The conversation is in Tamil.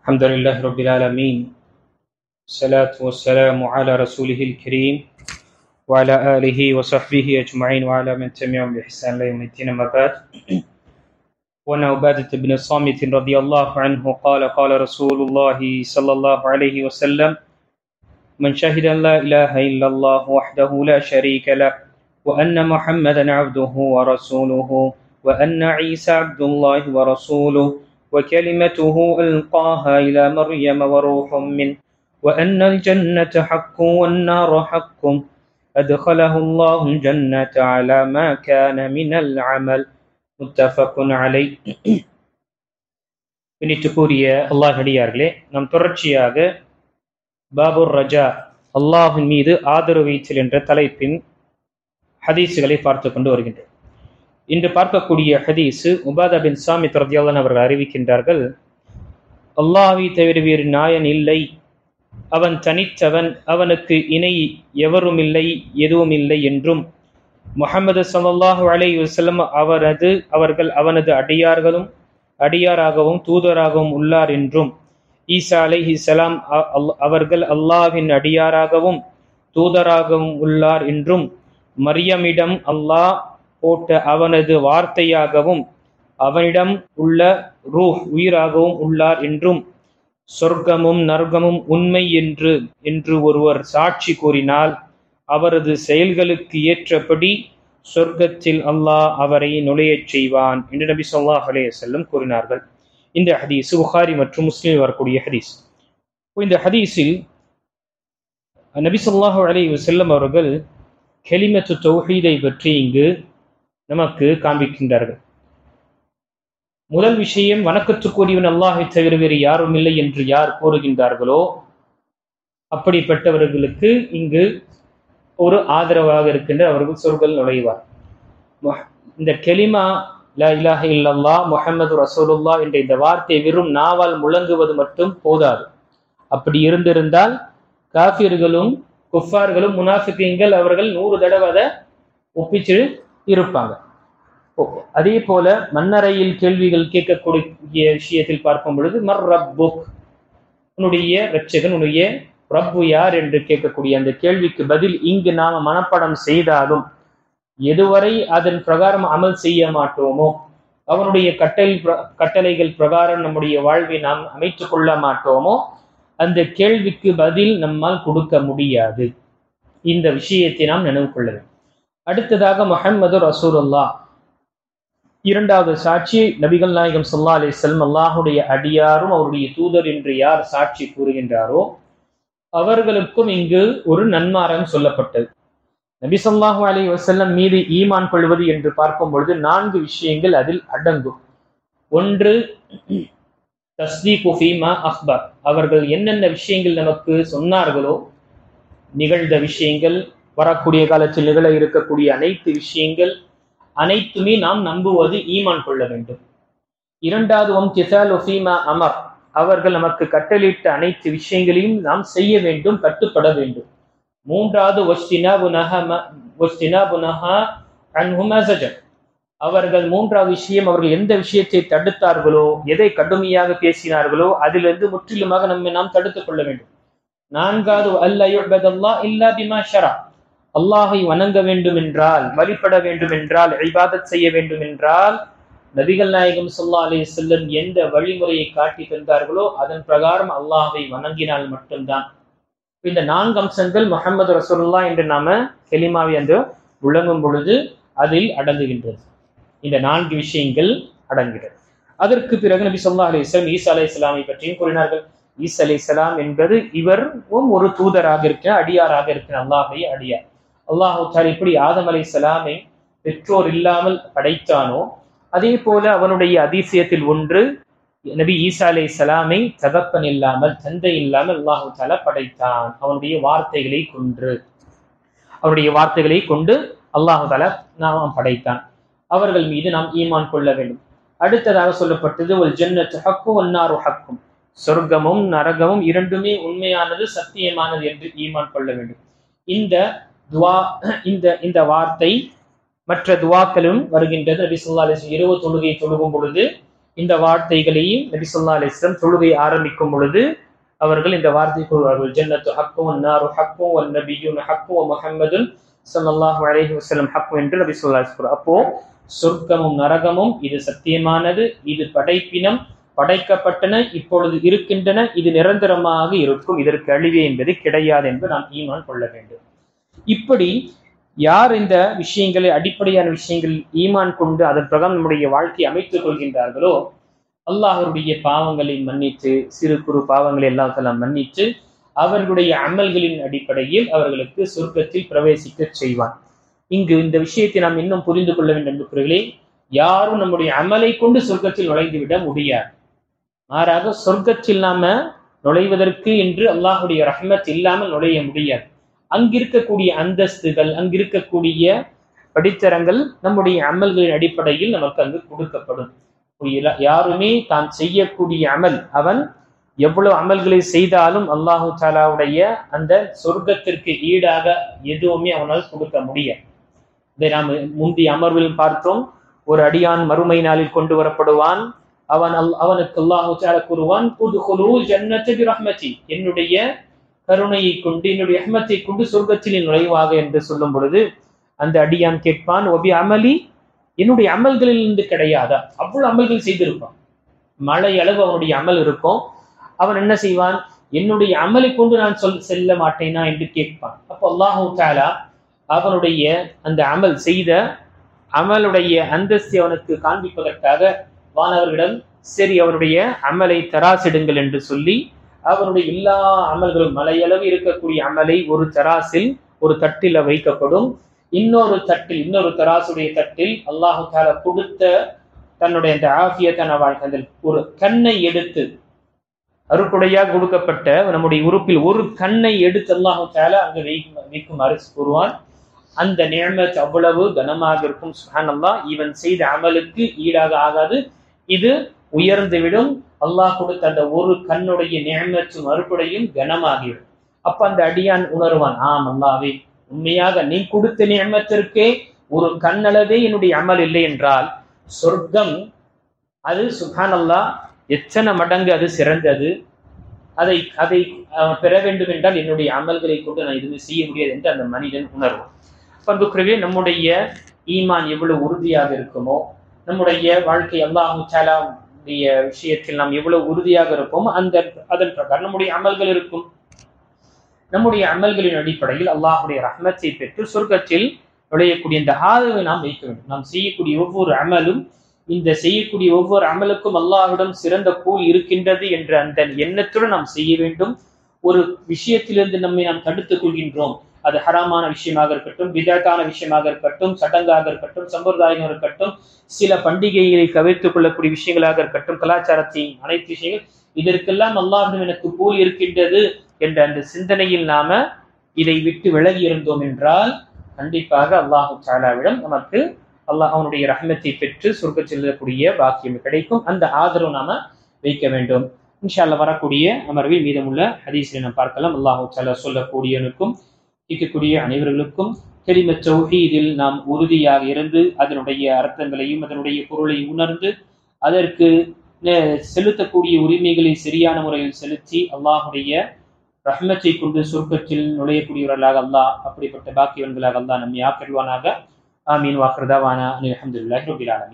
الحمد لله رب العالمين الصلاة والسلام على رسوله الكريم وعلى آله وصحبه أجمعين وعلى من تبعهم بإحسان إلى يوم الدين أما بعد. وعن عبادة بن الصامت رضي الله عنه قال قال رسول الله صلى الله عليه وسلم: من شهد أن لا إله إلا الله وحده لا شريك له وأن محمدا عبده ورسوله وأن عيسى عبد الله ورسوله وكلمته ألقاها إلى مريم وروح منه وأن الجنة حق والنار حق أدخله الله الجنة على ما كان من العمل متفق عليه. பின்னிட்டுக்குரிய அல்லாஹ்விடியார்களே, நாம் தொடர்ச்சியாக பாபுர் ரஜா, அல்லாஹின் மீது ஆதரவு வைத்தல் என்ற தலைப்பின் ஹதீஸுகளை பார்த்து கொண்டு வருகின்றோம். இன்று பார்க்கக்கூடிய ஹதீஸு உபாதா பின் சாமித் ரலியல்லாஹு அன்ஹு அவர்கள் அறிவிக்கின்றார்கள்: அல்லாஹ்வை தவிர வேறு நாயன் இல்லை, அவன் தனித்தவன், அவனுக்கு இணை எவருமில்லை, எதுவும் இல்லை என்றும், முஹம்மது ஸல்லல்லாஹு அலைஹி வஸல்லம் அவர்கள் அவனது அடியாராகவும் தூதராகவும் உள்ளார் என்றும், ஈசா அலைஹிஸ்ஸலாம் அவர்கள் அல்லாஹ்வின் அடியாராகவும் தூதராகவும் உள்ளார் என்றும், மரியமிடம் அல்லாஹ் போட்ட அவனது வார்த்தையாகவும் அவனிடம் உள்ள ரூஹ் உயிராகவும் உள்ளார் என்றும், சொர்க்கமும் நரகமும் உண்மை என்று ஒருவர் சாட்சி கூறினால் அவரது செயல்களுக்கு ஏற்றபடி சொர்க்கத்தில் அல்லாஹ் அவரை நுழையச் செய்வான் என்று நபி ஸல்லல்லாஹு அலைஹி வஸல்லம் கூறினார்கள். இந்த ஹதீஸ் புகாரி மற்றும் முஸ்லிமில் வரக்கூடிய ஹதீஸ். இந்த ஹதீஸில் நபி ஸல்லல்லாஹு அலைஹி வஸல்லம் அவர்கள் கலிமத்து தௌஹீதை பற்றி இங்கு நமக்கு காண்பிக்கின்றார்கள். முதல் விஷயம், வணக்கத்துக்குரியவன் அல்லாஹை தவிர வேறு யாரும் இல்லை என்று யார் கூறுகின்றார்களோ அப்படிப்பட்டவர்களுக்கு இங்கு ஒரு ஆதரவாக இருக்கின்ற அவர்கள் சொர்க்கத்தில் நுழைவார். இந்த கலிமா லா இலாஹ இல்லல்லாஹ் முஹம்மது ரசூலுல்லாஹ் என்ற இந்த வார்த்தை வெறும் நாவால் முழங்குவது மட்டும் போதாது. அப்படி இருந்திருந்தால் காஃபிர்களும் குஃபார்களும் முனாஃபிகீன்கள் அவர்கள் 100 தடவை அதை ஒப்பிச்சு இருப்பாங்க. அதே போல மன்னரையில் கேள்விகள் கேட்கக்கூடிய விஷயத்தில் பார்க்கும் பொழுது மர் ரப்புக், உன்னுடைய இரட்சகன், உன்னுடைய ரப்பு யார் என்று கேட்கக்கூடிய அந்த கேள்விக்கு பதில் இங்கு நாம் மனப்பாடம் செய்தாலும் எதுவரை அதன் பிரகாரம் அமல் செய்ய மாட்டோமோ, அவனுடைய கட்டளைகள் பிரகாரம் நம்முடைய வாழ்வை நாம் அமைத்துக் கொள்ள மாட்டோமோ, அந்த கேள்விக்கு பதில் நம்மால் கொடுக்க முடியாது. இந்த விஷயத்தை நாம் நினைவு கொள்ள வேண்டும். அடுத்ததாக முஹம்மது ரசூலுல்லாஹ், இரண்டாவது சாட்சி நபிகள் நாயகம் ஸல்லல்லாஹு அலைஹி வஸல்லம் அல்லாஹ்வுடைய அடியாரும் அவருடைய தூதர் என்று யார் சாட்சி கூறுகின்றாரோ அவர்களுக்கும் இங்கு ஒரு நன்மாராயம் சொல்லப்பட்டது. நபி ஸல்லல்லாஹு அலைஹி வஸல்லம் மீது ஈமான் கொள்வது என்று பார்க்கும் பொழுது 4 விஷயங்கள் அதில் அடங்கும். ஒன்று, தஸ்தீகு ஃபீமா அக்பர், அவர்கள் என்னென்ன விஷயங்கள் நமக்கு சொன்னார்களோ, நிகழ்ந்த விஷயங்கள், வரக்கூடிய காலத்தில் நிகழ இருக்கக்கூடிய அனைத்து விஷயங்கள் அனைத்துமே நாம் நம்புவது, ஈமான் கொள்ள வேண்டும். இரண்டாவது, இம்திசாலு ஃபீமா அமர், அவர்கள் நமக்கு கட்டளையிட்ட அனைத்து விஷயங்களையும் நாம் செய்ய வேண்டும், கட்டுப்பட வேண்டும். மூன்றாவது, அவர்கள் மூன்றாவது விஷயம், அவர்கள் எந்த விஷயத்தை தடுத்தார்களோ, எதை கடுமையாக பேசினார்களோ அதிலிருந்து முற்றிலுமாக நாம் தடுத்துக் கொள்ள வேண்டும். நான்காவது, அல்லா யுஅபதல்லாஹ் இல்லா பிமா ஷரா, அல்லாஹை வணங்க வேண்டும் என்றால், வழிபட வேண்டும் என்றால், இபாதத் செய்ய வேண்டும் என்றால் நபிகள் நாயகம் ஸல்லல்லாஹு அலைஹி வஸல்லம் எந்த வழிமுறையை காட்டி தந்தார்களோ அதன் பிரகாரம் அல்லாஹை வணங்கினால் மட்டும்தான். இந்த 4 அம்சங்கள் முஹம்மது ரசூலுல்லாஹ் என்று நாம கலிமாவை அந்த முழங்கும் பொழுது அதில் அடங்குகின்றது. இந்த 4 விஷயங்கள் அடங்குகிறது. அதற்கு பிறகு நபி ஸல்லல்லாஹு அலைஹி வஸல்லம் ஈசா அலைஹிஸ்ஸலாமை பற்றியும் கூறினார்கள். ஈசா அலைஹிஸ்ஸலாம் என்பது இவரும் ஒரு தூதராக இருக்கிற, அடியாராக இருக்கிற, அல்லாஹ்வுடைய அடியார். அல்லாஹ் தஆலா இப்படி ஆதம் அலைஹிஸ்ஸலாமை பெற்றோர் இல்லாமல் படைத்தானோ அதே போல அவனுடைய அதிசயத்தில் ஒன்று, நபி ஈசா அலைஹிஸ்ஸலாமை தகப்பன் இல்லாமல், தந்தை இல்லாமல் அல்லாஹ் தஆலா படைத்தான். அவனுடைய வார்த்தைகளை கொண்டு அல்லாஹ் தஆலா நாம் படைத்தான். அவர்கள் மீது நாம் ஈமான் கொள்ள வேண்டும். அடுத்ததாக சொல்லப்பட்டது வல் ஜன்னத்து ஹக்கு வன் நாரு ஹக்கும், சொர்க்கமும் நரகமும் இரண்டுமே உண்மையானது, சத்தியமானது என்று ஈமான் கொள்ள வேண்டும். இந்த வார்த்தை மற்ற துவாக்களும் வருகின்றது. நபி ஸல்லல்லாஹு அலைஹி வஸல்லம் இரவு தொழுகை தொழுகும் பொழுது இந்த வார்த்தைகளையும் நபி ஸல்லல்லாஹு அலைஹி வஸல்லம் தொழுகை ஆரம்பிக்கும் பொழுது அவர்கள் இந்த வார்த்தை கூறுவார்கள், ஜன்னத்து ஹக்கும் வன்னாரு ஹக்கும் வன் நபியுன் ஹக்கும் வ முஹம்மதுன் ஸல்லல்லாஹு அலைஹி வஸல்லம் ஹக்கும் என்று நபி ஸல்லல்லாஹு அலைஹி வஸல்லம். அப்போ சொர்க்கமும் நரகமும் இது சத்தியமானது, இது படைப்பினம், படைக்கப்பட்டன, இப்பொழுது இருக்கின்றன, இது நிரந்தரமாக இருக்கும், இதற்கு அழிவே என்பது கிடையாது என்று நாம் ஈமான் கொள்ள வேண்டும். இப்படி யார் இந்த விஷயங்களை, அடிப்படையான விஷயங்கள் ஈமான் கொண்டு அதன் பிரகாரம் நம்முடைய வாழ்க்கையை அமைத்துக் கொள்கின்றார்களோ அல்லாஹ்வுடைய பாவங்களை மன்னித்து, சிறு குறு பாவங்களை எல்லாம் மன்னித்து அவர்களுடைய அமல்களின் அடிப்படையில் அவர்களுக்கு சொர்க்கத்தில் பிரவேசிக்க செய்வான். இங்கு இந்த விஷயத்தை நாம் இன்னும் புரிந்து கொள்ள வேண்டும் என்பவர்களே, யாரும் நம்முடைய அமலை கொண்டு சொர்க்கத்தில் நுழைந்துவிட முடியாது. மாறாக சொர்க்கத்தில் நாம நுழைவதற்கு என்று அல்லாஹுடைய ரஹ்மத் இல்லாமல் நுழைய முடியாது. அங்கிருக்கக்கூடிய அந்தஸ்துகள், அங்கிருக்கக்கூடிய படித்தரங்கள் நம்முடைய அமல்களின் அடிப்படையில் நமக்கு அங்கு கொடுக்கப்படும். யாருமே தான் செய்யக்கூடிய அமல், அவன் எவ்வளவு அமல்களை செய்தாலும் அல்லாஹு தாலாவுடைய அந்த சொர்க்கத்திற்கு ஈடாக எதுவுமே அவனால் கொடுக்க முடியாது. இதை நாம் முந்தைய அமர்வில் பார்த்தோம். ஒரு அடியான் மறுமை நாளில் கொண்டு வரப்படுவான். அவனுக்கு அல்லாஹு தாலா கூறுவான், உத்குலூ ஜன்னத பிரஹ்மதி, என்னுடைய கருணையை கொண்டு, என்னுடைய ரஹ்மத்தை கொண்டு சொர்க்கத்தில் நுழைவாக என்று சொல்லும் பொழுது அந்த அடியான் கேட்பான், ஒபி அமலி, என்னுடைய அமல்களில் இருந்து கிடையாதா? அவ்வளவு அமல்கள் செய்திருப்பான், மழை அளவு அவனுடைய அமல் இருக்கும். அவன் என்ன செய்வான், என்னுடைய அமலை கொண்டு நான் செல்ல மாட்டேனா என்று கேட்பான். அப்போ அல்லாஹு தாலா அவனுடைய அந்த அமல் செய்த அமலுடைய அந்தஸ்தை அவனுக்கு காண்பிப்பதற்காக வானவர்களிடம், சரி அவருடைய அமலை தராசிடுங்கள் என்று சொல்லி அவனுடைய எல்லா அமல்களும், மலையளவு இருக்கக்கூடிய அமலை ஒரு தராசில், ஒரு தட்டில வைக்கப்படும். இன்னொரு தட்டில், இன்னொரு தராசுடைய தட்டில் அல்லாஹு தாலா கொடுத்த தன்னுடைய அந்த ஆஃபியத்தான வாழ்க்கை, ஒரு கண்ணை எடுத்து, அருக்குடையாக கொடுக்கப்பட்ட நம்முடைய உறுப்பில் ஒரு கண்ணை எடுத்து அல்லாஹு தாலா அங்கு வைக்குமாறு கூறுவான். அந்த நிஅமத் அவ்வளவு கனமாக இருக்கும். சுப்ஹானல்லாஹ், இவன் செய்த அமலுக்கு ஈடாக ஆகாது, இது உயர்ந்துவிடும். அல்லாஹ் கொடுத்த அந்த ஒரு கண்ணுடைய நிஅமத்தும் அருக்குடையும் கனமாகிவிடும். அப்ப அந்த அடியான் உணர்வான், ஆம் அல்லாஹ்வே, உண்மையாக நீ கொடுத்த நிஅமத்திற்கே ஒரு கண்ணளவே என்னுடைய அமல் இல்லை என்றால் சொர்க்கம் அது சுப்ஹானல்லாஹ் எத்தனை மடங்கு அது சிறந்தது. அதை அதை பெற வேண்டும் என்றால் என்னுடைய அமல்களை கொண்டு நான் எதுவுமே செய்ய முடியாது என்று அந்த மனிதன் உணர்வான். பண்புக்குறவே நம்முடைய ஈமான் எவ்வளவு உறுதியாக இருக்குமோ, நம்முடைய வாழ்க்கை அல்லாஹு தஆலாவுடைய விஷயத்தில் நாம் எவ்வளவு உறுதியாக இருப்போமோ அதன் பிரகாரம் நம்முடைய அமல்கள் இருக்கும். நம்முடைய அமல்களின் அடிப்படையில் அல்லாஹுடைய ரஹ்மத்தை பெற்று சொர்க்கத்தில் நுழையக்கூடிய இந்த ஆதரவை நாம் வைக்க வேண்டும். நாம் செய்யக்கூடிய ஒவ்வொரு அமலும், இந்த செய்யக்கூடிய ஒவ்வொரு அமலுக்கும் அல்லாஹ்விடம் சிறந்த கூலி இருக்கின்றது என்ற அந்த எண்ணத்துடன் நாம் செய்ய வேண்டும். ஒரு விஷயத்திலிருந்து நம்மை நாம் தடுத்துக் கொள்கின்றோம், அது ஹராமான விஷயமாக இருக்கட்டும், பிதஅத்தான விஷயமாக இருக்கட்டும், சடங்காக இருக்கட்டும், சம்பிரதாயமாக இருக்கட்டும், சில பண்டிகைகளை கவிழ்த்துக் கொள்ளக்கூடிய விஷயங்களாக இருக்கட்டும், கலாச்சாரத்தின் அனைத்து விஷயங்கள், இதற்கெல்லாம் அல்லாஹ்விடம் எனக்கு கூலி இருக்கின்றது என்ற அந்த சிந்தனையில் நாம இதை விட்டு விலகி இருந்தோம் என்றால் கண்டிப்பாக அல்லாஹு தஆலாவிடம் நமக்கு அவனுடைய ரஹ்மத்தை பெற்று சொர்க்கம் செல்லக்கூடிய பாக்கியம் கிடைக்கும். அந்த ஆதரவு நாம வைக்க வேண்டும். இன்ஷா அல்லாஹ் வரக்கூடிய அமர்வில் மீதமுள்ள ஹதீஸை நாம் பார்க்கலாம். அல்லாஹு தஆலா சொல்லக்கூடியவனுக்கும் கேட்கக்கூடிய அனைவர்களுக்கும் கலிமத் தௌஹீதில் நாம் உறுதியாக இருந்து அதனுடைய அர்த்தங்களையும் அதனுடைய பொருளையும் உணர்ந்து அதற்கு செலுத்தக்கூடிய உரிமைகளை சரியான முறையில் செலுத்தி அல்லாஹுடைய ரஹ்மத்தை கொண்டு சொர்க்கத்தில் நுழையக்கூடியவர்களாக அல்லாஹ், அப்படிப்பட்ட பாக்கியவன்களாக அல்லாஹ் நம்மை ஆக்கிடுவானாக. ஆமீன். வாஹிர் தஅவானா அல்ஹம்துலில்லாஹி ரப்பில் ஆலமீன்.